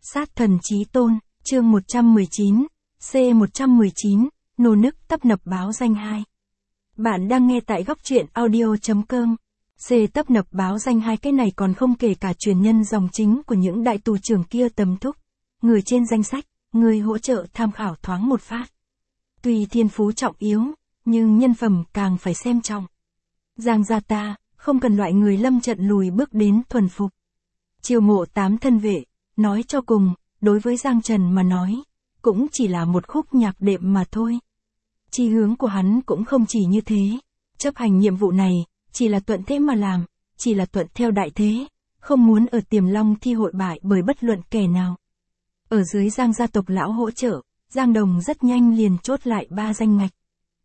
Sát thần chí tôn, chương 119, C119, nô nức tấp nập báo danh 2. Bạn đang nghe tại góc truyện audio.com. C tấp nập báo danh 2, cái này còn không kể cả truyền nhân dòng chính của những đại tù trưởng kia tầm thúc. Người trên danh sách, người hỗ trợ tham khảo thoáng một phát. Tuy thiên phú trọng yếu, nhưng nhân phẩm càng phải xem trọng. Giang gia ta, không cần loại người lâm trận lùi bước đến thuần phục. Chiêu mộ 8 thân vệ, nói cho cùng, đối với Giang Trần mà nói, cũng chỉ là một khúc nhạc đệm mà thôi. Chí hướng của hắn cũng không chỉ như thế, chấp hành nhiệm vụ này, chỉ là thuận thế mà làm, chỉ là thuận theo đại thế, không muốn ở Tiềm Long thi hội bại bởi bất luận kẻ nào. Ở dưới Giang gia tộc lão hỗ trợ, Giang Đồng rất nhanh liền chốt lại 3 danh ngạch.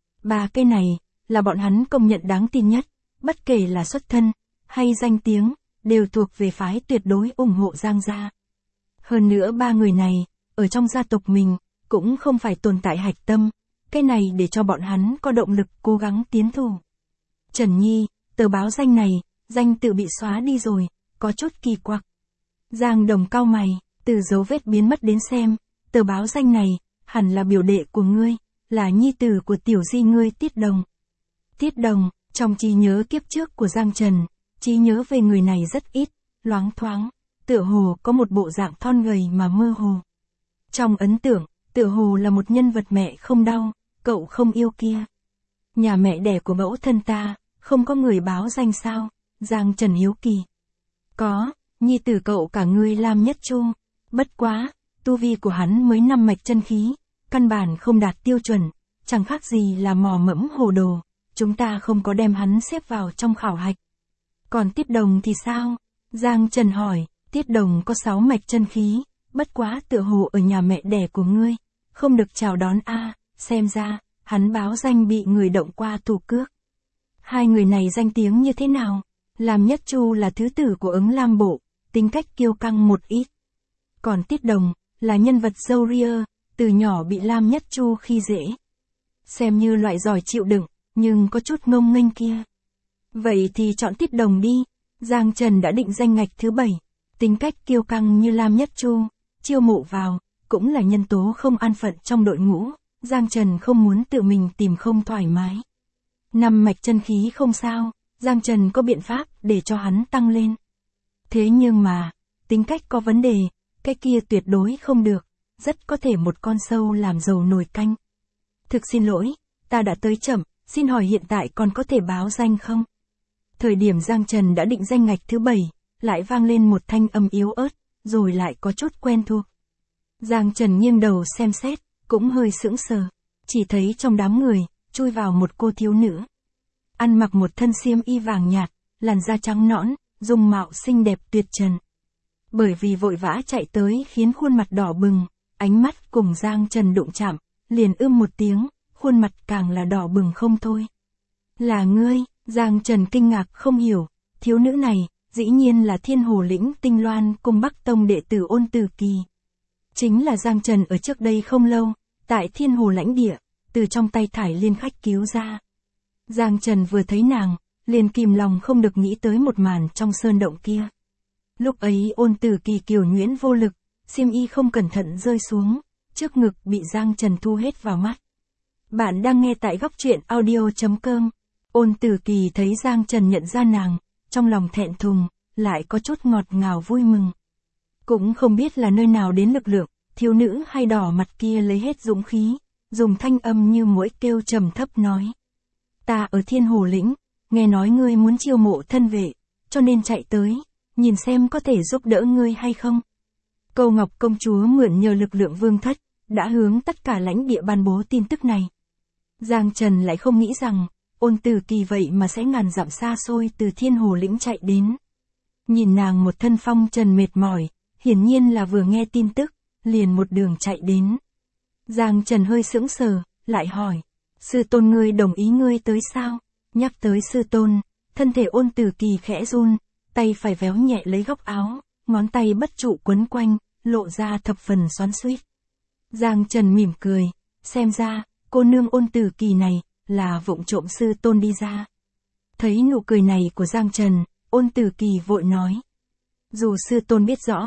3 cái này, là bọn hắn công nhận đáng tin nhất, bất kể là xuất thân, hay danh tiếng, đều thuộc về phái tuyệt đối ủng hộ Giang gia. Hơn nữa 3 người này, ở trong gia tộc mình, cũng không phải tồn tại hạch tâm, cái này để cho bọn hắn có động lực cố gắng tiến thủ. Trần Nhi, tờ báo danh này, danh tự bị xóa đi rồi, có chút kỳ quặc. Giang Đồng cau mày, từ dấu vết biến mất đến xem, tờ báo danh này, hẳn là biểu đệ của ngươi, là nhi tử của tiểu di ngươi Tiết Đồng. Tiết Đồng, trong trí nhớ kiếp trước của Giang Trần, trí nhớ về người này rất ít, loáng thoáng, tựa hồ có một bộ dạng thon gầy mà mơ hồ. Trong ấn tượng, tựa hồ là một nhân vật mẹ không đau, cậu không yêu kia. Nhà mẹ đẻ của mẫu thân ta, không có người báo danh sao? Giang Trần hiếu kỳ. Có, nhi tử cậu cả người Lam Nhất Chu. Bất quá, tu vi của hắn mới 5 mạch chân khí, căn bản không đạt tiêu chuẩn, chẳng khác gì là mò mẫm hồ đồ, chúng ta không có đem hắn xếp vào trong khảo hạch. Còn Tiết Đồng thì sao? Giang Trần hỏi, Tiết Đồng có 6 mạch chân khí, bất quá tựa hồ ở nhà mẹ đẻ của ngươi, không được chào đón a, xem ra, hắn báo danh bị người động qua thủ cước. Hai người này danh tiếng như thế nào? Lam Nhất Chu là thứ tử của Ứng Lam Bộ, tính cách kiêu căng một ít. Còn Tiết Đồng, là nhân vật dâu ria, từ nhỏ bị Lam Nhất Chu khi dễ. Xem như loại giỏi chịu đựng, nhưng có chút ngông nghênh kia. Vậy thì chọn Tiết Đồng đi, Giang Trần đã định danh ngạch thứ 7, tính cách kiêu căng như Lam Nhất Chu, chiêu mộ vào, cũng là nhân tố không an phận trong đội ngũ, Giang Trần không muốn tự mình tìm không thoải mái. 5 mạch chân khí không sao, Giang Trần có biện pháp để cho hắn tăng lên. Thế nhưng mà, tính cách có vấn đề, cái kia tuyệt đối không được, rất có thể một con sâu làm dầu nồi canh. Thực xin lỗi, ta đã tới chậm, xin hỏi hiện tại còn có thể báo danh không? Thời điểm Giang Trần đã định danh ngạch thứ 7, lại vang lên một thanh âm yếu ớt, rồi lại có chút quen thuộc. Giang Trần nghiêng đầu xem xét, cũng hơi sững sờ, chỉ thấy trong đám người, chui vào một cô thiếu nữ. Ăn mặc một thân xiêm y vàng nhạt, làn da trắng nõn, dung mạo xinh đẹp tuyệt trần. Bởi vì vội vã chạy tới khiến khuôn mặt đỏ bừng, ánh mắt cùng Giang Trần đụng chạm, liền một tiếng, khuôn mặt càng là đỏ bừng không thôi. Là ngươi? Giang Trần kinh ngạc không hiểu, thiếu nữ này, dĩ nhiên là Thiên Hồ Lĩnh Tinh Loan cùng Bắc Tông đệ tử Ôn Tử Kỳ. Chính là Giang Trần ở trước đây không lâu, tại Thiên Hồ lãnh địa, từ trong tay Thải Liên khách cứu ra. Giang Trần vừa thấy nàng, liền kìm lòng không được nghĩ tới một màn trong sơn động kia. Lúc ấy Ôn Tử Kỳ kiều nhuyễn vô lực, xiêm y không cẩn thận rơi xuống, trước ngực bị Giang Trần thu hết vào mắt. Bạn đang nghe tại góc truyện audio.com. Ôn Tử Kỳ thấy Giang Trần nhận ra nàng, trong lòng thẹn thùng, lại có chút ngọt ngào vui mừng. Cũng không biết là nơi nào đến lực lượng, thiếu nữ hay đỏ mặt kia lấy hết dũng khí, dùng thanh âm như muỗi kêu trầm thấp nói. Ta ở Thiên Hồ Lĩnh, nghe nói ngươi muốn chiêu mộ thân vệ, cho nên chạy tới, nhìn xem có thể giúp đỡ ngươi hay không. Câu Ngọc công chúa mượn nhờ lực lượng vương thất, đã hướng tất cả lãnh địa ban bố tin tức này. Giang Trần lại không nghĩ rằng, Ôn Tử Kỳ vậy mà sẽ ngàn dặm xa xôi từ Thiên Hồ Lĩnh chạy đến. Nhìn nàng một thân phong trần mệt mỏi, hiển nhiên là vừa nghe tin tức, liền một đường chạy đến. Giang Trần hơi sững sờ, lại hỏi, sư tôn ngươi đồng ý ngươi tới sao? Nhắc tới sư tôn, thân thể Ôn Tử Kỳ khẽ run, tay phải véo nhẹ lấy góc áo, ngón tay bất trụ quấn quanh, lộ ra thập phần xoắn xuýt. Giang Trần mỉm cười, xem ra, cô nương Ôn Tử Kỳ này, là vụng trộm sư tôn đi ra. Thấy nụ cười này của Giang Trần, Ôn Tử Kỳ vội nói. Dù sư tôn biết rõ,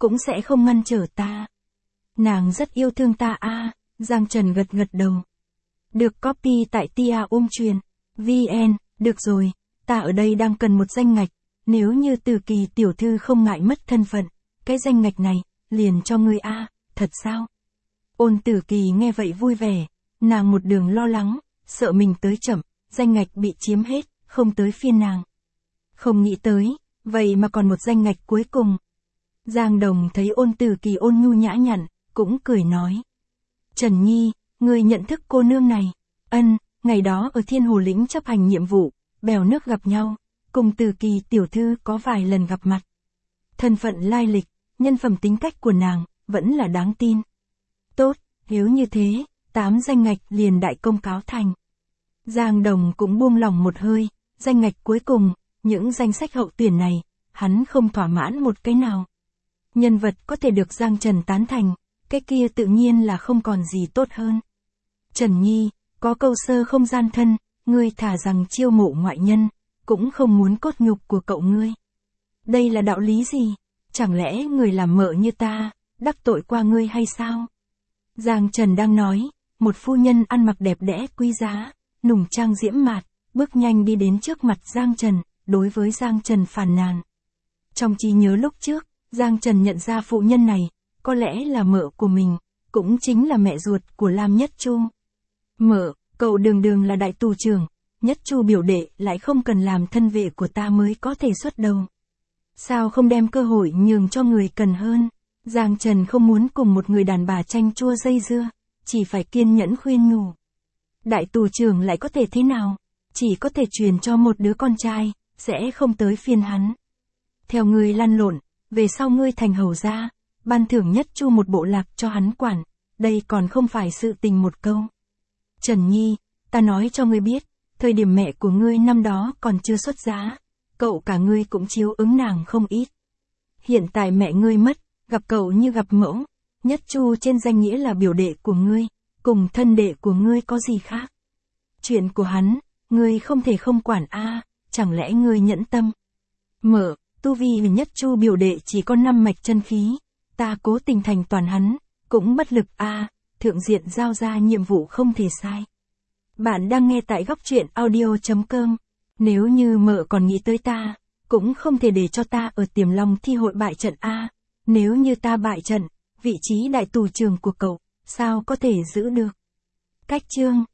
cũng sẽ không ngăn trở ta. Nàng rất yêu thương ta a. Giang Trần gật gật đầu. Được copy tại tia truyền. VN, được rồi, ta ở đây đang cần một danh ngạch, nếu như Tử Kỳ tiểu thư không ngại mất thân phận, cái danh ngạch này, liền cho ngươi a. Thật sao? Ôn Tử Kỳ nghe vậy vui vẻ, nàng một đường lo lắng, sợ mình tới chậm, danh ngạch bị chiếm hết, không tới phiên nàng. Không nghĩ tới, vậy mà còn một danh ngạch cuối cùng. Giang Đồng thấy Ôn Tử Kỳ ôn nhu nhã nhặn, cũng cười nói. Trần Nhi, ngươi nhận thức cô nương này. Ân, ngày đó ở Thiên Hồ Lĩnh chấp hành nhiệm vụ, bèo nước gặp nhau, cùng Tử Kỳ tiểu thư có vài lần gặp mặt. Thân phận lai lịch, nhân phẩm tính cách của nàng, vẫn là đáng tin. Tốt, nếu như thế, 8 danh ngạch liền đại công cáo thành. Giang Đồng cũng buông lòng một hơi, danh ngạch cuối cùng, những danh sách hậu tuyển này, hắn không thỏa mãn một cái nào. Nhân vật có thể được Giang Trần tán thành, cái kia tự nhiên là không còn gì tốt hơn. Trần Nhi, có câu sơ không gian thân, ngươi thả rằng chiêu mộ ngoại nhân, cũng không muốn cốt nhục của cậu ngươi. Đây là đạo lý gì? Chẳng lẽ người làm mợ như ta, đắc tội qua ngươi hay sao? Giang Trần đang nói, một phu nhân ăn mặc đẹp đẽ quý giá, nùng trang diễm mạt, bước nhanh đi đến trước mặt Giang Trần, đối với Giang Trần phàn nàn. Trong trí nhớ lúc trước, Giang Trần nhận ra phụ nhân này, có lẽ là mợ của mình, cũng chính là mẹ ruột của Lam Nhất Chu. Mợ, cậu đường đường là đại tù trưởng, Nhất Chu biểu đệ lại không cần làm thân vệ của ta mới có thể xuất đầu. Sao không đem cơ hội nhường cho người cần hơn? Giang Trần không muốn cùng một người đàn bà chanh chua dây dưa, chỉ phải kiên nhẫn khuyên nhủ. Đại tù trưởng lại có thể thế nào? Chỉ có thể truyền cho một đứa con trai, sẽ không tới phiên hắn. Theo ngươi lăn lộn, về sau ngươi thành hầu gia, ban thưởng Nhất Chu một bộ lạc cho hắn quản, đây còn không phải sự tình một câu. Trần Nhi, ta nói cho ngươi biết, thời điểm mẹ của ngươi năm đó còn chưa xuất giá, cậu cả ngươi cũng chiếu ứng nàng không ít. Hiện tại mẹ ngươi mất, gặp cậu như gặp mẫu, Nhất Chu trên danh nghĩa là biểu đệ của ngươi, cùng thân đệ của ngươi có gì khác. Chuyện của hắn, ngươi không thể không quản a, chẳng lẽ ngươi nhẫn tâm? Mợ, tu vi Nhất Chu biểu đệ chỉ có 5 mạch chân khí, ta cố tình thành toàn hắn, cũng bất lực a, thượng diện giao ra nhiệm vụ không thể sai. Bạn đang nghe tại góc truyện audio.com. Nếu như mợ còn nghĩ tới ta, cũng không thể để cho ta ở Tiềm Long thi hội bại trận a. Nếu như ta bại trận, vị trí đại tù trưởng của cậu, sao có thể giữ được? Cách chương